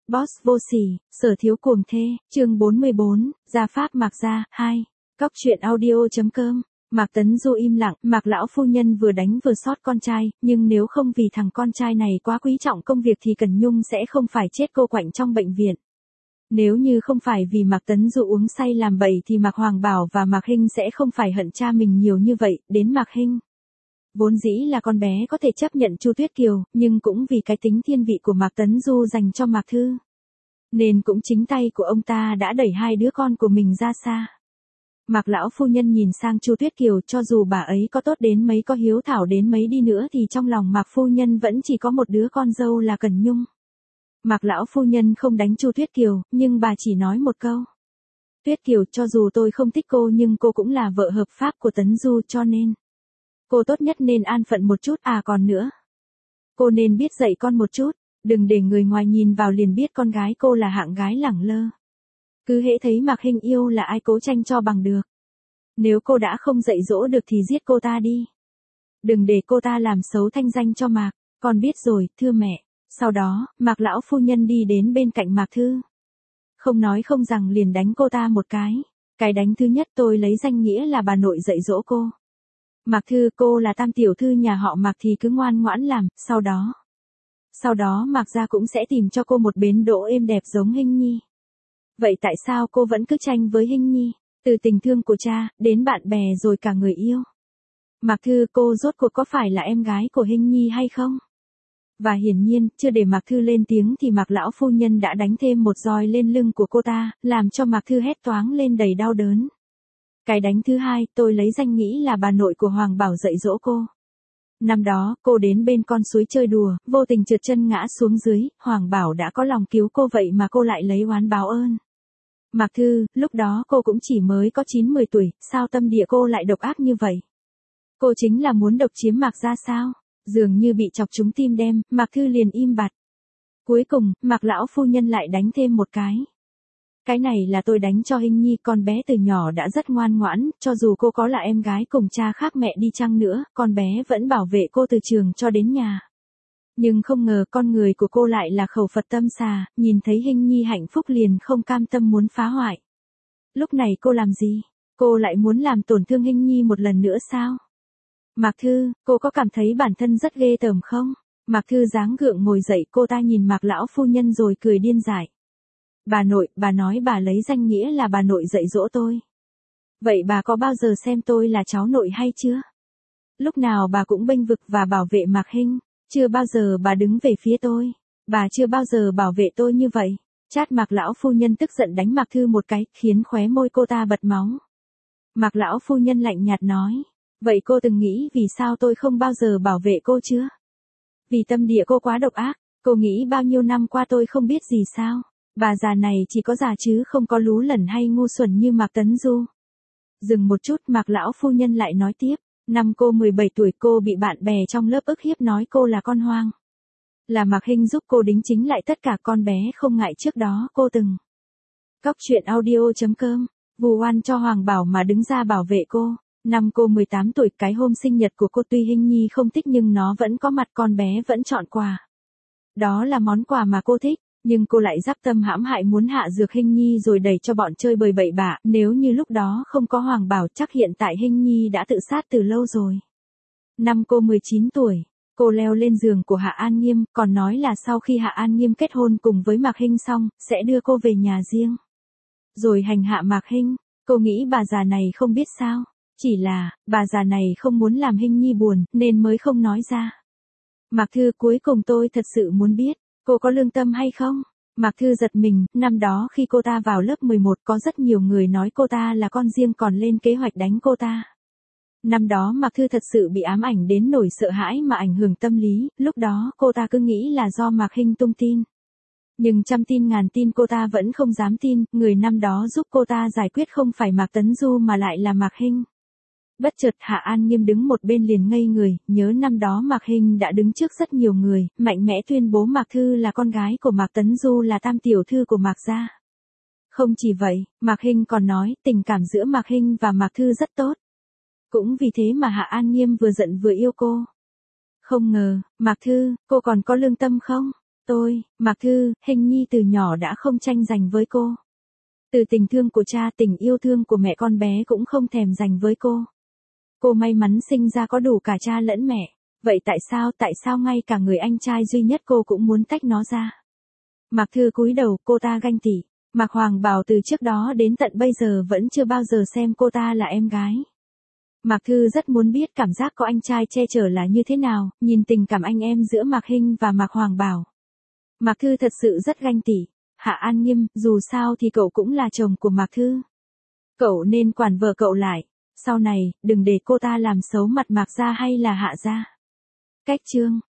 Boss vô sỉ, sở thiếu cuồng thê, chương 44, gia pháp Mạc gia, 2. Cóc truyện audio.com. Mạc Tấn Du im lặng, Mạc lão phu nhân vừa đánh vừa sót con trai, nhưng nếu không vì thằng con trai này quá quý trọng công việc thì Cần Nhung sẽ không phải chết cô quạnh trong bệnh viện. Nếu như không phải vì Mạc Tấn Du uống say làm bậy thì Mạc Hoàng Bảo và Mạc Hinh sẽ không phải hận cha mình nhiều như vậy, đến Mạc Hinh. Vốn dĩ là con bé có thể chấp nhận Chu Tuyết Kiều, nhưng cũng vì cái tính thiên vị của Mạc Tấn Du dành cho Mạc Thư. Nên cũng chính tay của ông ta đã đẩy hai đứa con của mình ra xa. Mạc lão phu nhân nhìn sang Chu Tuyết Kiều, cho dù bà ấy có tốt đến mấy, có hiếu thảo đến mấy đi nữa thì trong lòng Mạc phu nhân vẫn chỉ có một đứa con dâu là Cần Nhung. Mạc lão phu nhân không đánh Chu Tuyết Kiều, nhưng bà chỉ nói một câu. Tuyết Kiều, cho dù tôi không thích cô nhưng cô cũng là vợ hợp pháp của Tấn Du, cho nên cô tốt nhất nên an phận một chút, còn nữa. Cô nên biết dạy con một chút, đừng để người ngoài nhìn vào liền biết con gái cô là hạng gái lẳng lơ. Cứ hễ thấy Mạc Hinh yêu là ai cố tranh cho bằng được. Nếu cô đã không dạy dỗ được thì giết cô ta đi. Đừng để cô ta làm xấu thanh danh cho Mạc, con biết rồi, thưa mẹ. Sau đó, Mạc lão phu nhân đi đến bên cạnh Mạc Thư. Không nói không rằng liền đánh cô ta một cái. Cái đánh thứ nhất tôi lấy danh nghĩa là bà nội dạy dỗ cô. Mạc Thư, cô là tam tiểu thư nhà họ Mạc thì cứ ngoan ngoãn làm, sau đó Mạc gia cũng sẽ tìm cho cô một bến đỗ êm đẹp giống Hinh Nhi. Vậy tại sao cô vẫn cứ tranh với Hinh Nhi, từ tình thương của cha, đến bạn bè rồi cả người yêu? Mạc Thư, cô rốt cuộc có phải là em gái của Hinh Nhi hay không? Và hiển nhiên, chưa để Mạc Thư lên tiếng thì Mạc lão phu nhân đã đánh thêm một roi lên lưng của cô ta, làm cho Mạc Thư hét toáng lên đầy đau đớn. Cái đánh thứ hai, tôi lấy danh nghĩ là bà nội của Hoàng Bảo dạy dỗ cô. Năm đó, cô đến bên con suối chơi đùa, vô tình trượt chân ngã xuống dưới, Hoàng Bảo đã có lòng cứu cô vậy mà cô lại lấy oán báo ơn. Mạc Thư, lúc đó cô cũng chỉ mới có 9-10 tuổi, sao tâm địa cô lại độc ác như vậy? Cô chính là muốn độc chiếm Mạc gia sao? Dường như bị chọc trúng tim đen, Mạc Thư liền im bặt. Cuối cùng, Mạc lão phu nhân lại đánh thêm một cái. Cái này là tôi đánh cho Hinh Nhi, con bé từ nhỏ đã rất ngoan ngoãn, cho dù cô có là em gái cùng cha khác mẹ đi chăng nữa, con bé vẫn bảo vệ cô từ trường cho đến nhà. Nhưng không ngờ con người của cô lại là khẩu Phật tâm xà, nhìn thấy Hinh Nhi hạnh phúc liền không cam tâm muốn phá hoại. Lúc này cô làm gì? Cô lại muốn làm tổn thương Hinh Nhi một lần nữa sao? Mạc Thư, cô có cảm thấy bản thân rất ghê tởm không? Mạc Thư dáng gượng ngồi dậy, cô ta nhìn Mạc lão phu nhân rồi cười điên dại. Bà nội, bà nói bà lấy danh nghĩa là bà nội dạy dỗ tôi. Vậy bà có bao giờ xem tôi là cháu nội hay chưa? Lúc nào bà cũng bênh vực và bảo vệ Mạc Hinh, chưa bao giờ bà đứng về phía tôi. Bà chưa bao giờ bảo vệ tôi như vậy. Chát, Mạc lão phu nhân tức giận đánh Mạc Thư một cái, khiến khóe môi cô ta bật máu. Mạc lão phu nhân lạnh nhạt nói, vậy cô từng nghĩ vì sao tôi không bao giờ bảo vệ cô chưa? Vì tâm địa cô quá độc ác, cô nghĩ bao nhiêu năm qua tôi không biết gì sao? Bà già này chỉ có già chứ không có lú lẫn hay ngu xuẩn như Mạc Tấn Du. Dừng một chút, Mạc lão phu nhân lại nói tiếp, năm cô 17 tuổi cô bị bạn bè trong lớp ức hiếp nói cô là con hoang. Là Mạc Hinh giúp cô đính chính lại tất cả, con bé không ngại trước đó cô từng. Cóc truyện audio.com, vu oan cho Hoàng Bảo mà đứng ra bảo vệ cô. Năm cô 18 tuổi, cái hôm sinh nhật của cô, tuy Hinh Nhi không thích nhưng nó vẫn có mặt, con bé vẫn chọn quà. Đó là món quà mà cô thích. Nhưng cô lại dắp tâm hãm hại muốn hạ dược Hinh Nhi rồi đẩy cho bọn chơi bời bậy bạ, nếu như lúc đó không có Hoàng Bảo chắc hiện tại Hinh Nhi đã tự sát từ lâu rồi. Năm cô 19 tuổi, cô leo lên giường của Hạ An Nghiêm, còn nói là sau khi Hạ An Nghiêm kết hôn cùng với Mạc Hinh xong, sẽ đưa cô về nhà riêng. Rồi hành hạ Mạc Hinh, cô nghĩ bà già này không biết sao, chỉ là, bà già này không muốn làm Hinh Nhi buồn, nên mới không nói ra. Mạc Thư, cuối cùng tôi thật sự muốn biết. Cô có lương tâm hay không? Mạc Thư giật mình, năm đó khi cô ta vào lớp 11 có rất nhiều người nói cô ta là con riêng còn lên kế hoạch đánh cô ta. Năm đó Mạc Thư thật sự bị ám ảnh đến nỗi sợ hãi mà ảnh hưởng tâm lý, lúc đó cô ta cứ nghĩ là do Mạc Hinh tung tin. Nhưng trăm tin ngàn tin cô ta vẫn không dám tin, người năm đó giúp cô ta giải quyết không phải Mạc Tấn Du mà lại là Mạc Hinh. Bất chợt Hạ An Nghiêm đứng một bên liền ngây người, nhớ năm đó Mạc Hinh đã đứng trước rất nhiều người, mạnh mẽ tuyên bố Mạc Thư là con gái của Mạc Tấn Du, là tam tiểu thư của Mạc gia. Không chỉ vậy, Mạc Hinh còn nói tình cảm giữa Mạc Hinh và Mạc Thư rất tốt. Cũng vì thế mà Hạ An Nghiêm vừa giận vừa yêu cô. Không ngờ, Mạc Thư, cô còn có lương tâm không? Mạc Thư, hình nhi từ nhỏ đã không tranh giành với cô. Từ tình thương của cha, tình yêu thương của mẹ, con bé cũng không thèm giành với cô. Cô may mắn sinh ra có đủ cả cha lẫn mẹ. Vậy tại sao ngay cả người anh trai duy nhất cô cũng muốn tách nó ra? Mạc Thư cúi đầu, cô ta ganh tị. Mạc Hoàng Bảo từ trước đó đến tận bây giờ vẫn chưa bao giờ xem cô ta là em gái. Mạc Thư rất muốn biết cảm giác có anh trai che chở là như thế nào, nhìn tình cảm anh em giữa Mạc Hinh và Mạc Hoàng Bảo. Mạc Thư thật sự rất ganh tị. Hạ An Nghiêm, dù sao thì cậu cũng là chồng của Mạc Thư. Cậu nên quản vợ cậu lại. Sau này, đừng để cô ta làm xấu mặt Mạc gia hay là Hạ gia. Cách chương